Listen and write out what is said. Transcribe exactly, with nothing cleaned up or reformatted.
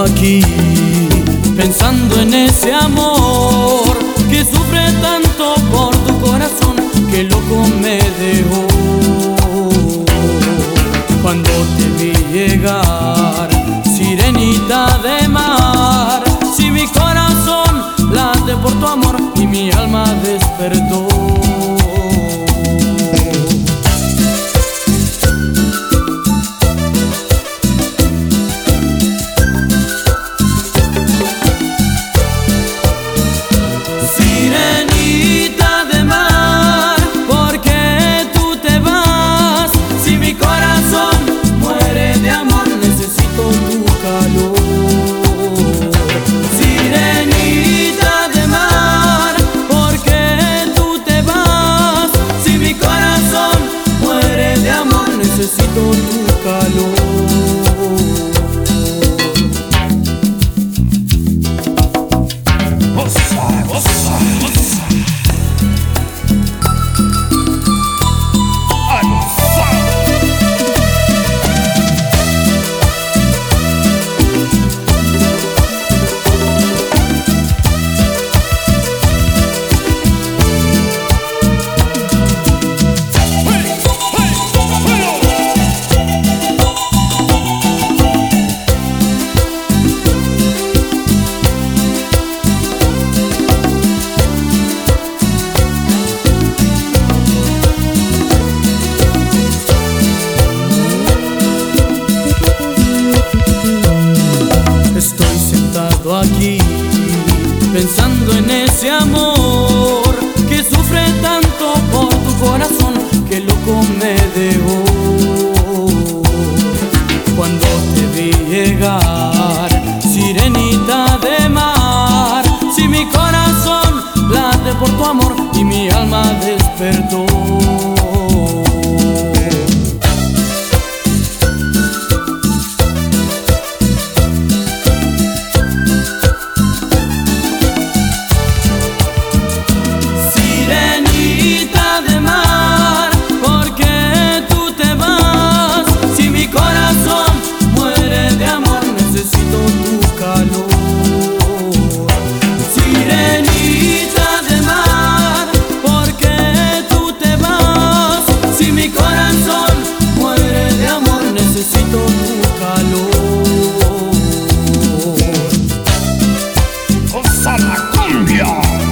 aquí, pensando en ese amor que sufre tanto por tu corazón, que loco me dejó. Cuando te vi llegar, sirenita de mar, si mi corazón late por tu amor y mi alma despertó. Necesito tu calor. Goza, goza, goza. A gozar. Estoy sentado aquí, pensando en ese amor que sufre tanto por tu corazón, que loco me dejó. Cuando te vi llegar, sirenita de mar, si mi corazón late por tu amor y mi alma despertó. Necesito tu calor. Sirenita de mar, ¿por qué tú te vas? Si mi corazón muere de amor, necesito tu calor. Goza la cumbia.